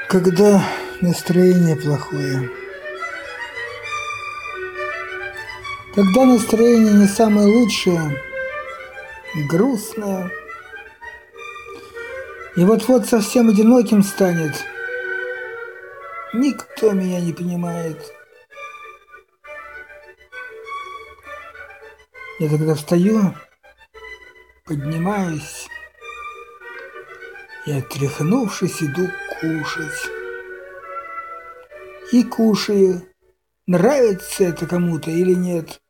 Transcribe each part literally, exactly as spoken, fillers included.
Когда настроение плохое. Когда настроение не самое лучшее, грустное, и вот-вот совсем одиноким станет, никто меня не понимает. Я тогда встаю, поднимаюсь и, отряхнувшись, иду кушать. И кушаю, нравится это кому-то или нет.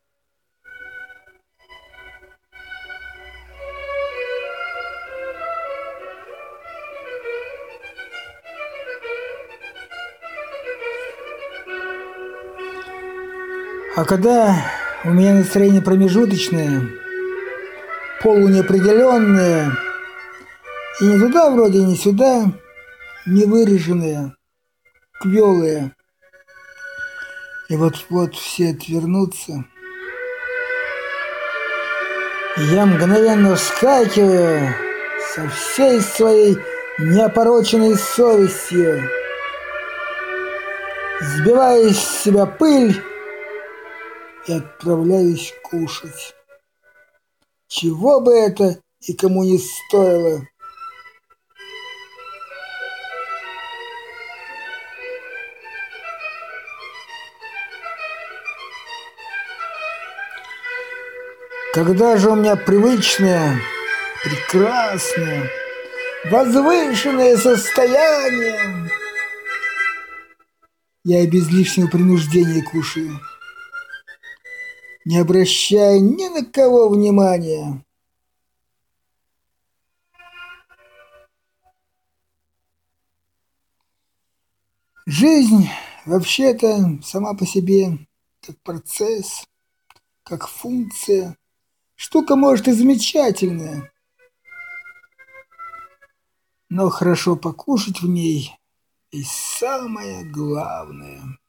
А когда у меня настроение промежуточное, полунеопределенное, и не туда вроде, не сюда, невыраженное, квелое, и вот-вот все отвернутся, и я мгновенно вскакиваю со всей своей неопороченной совестью, сбивая из себя пыль и отправляюсь кушать. Чего бы это и кому не стоило. Когда же у меня привычное, прекрасное, возвышенное состояние, я и без лишнего принуждения кушаю, не обращая ни на кого внимания. Жизнь вообще-то сама по себе как процесс, как функция, штука, может, и замечательная, но хорошо покушать в ней и самое главное.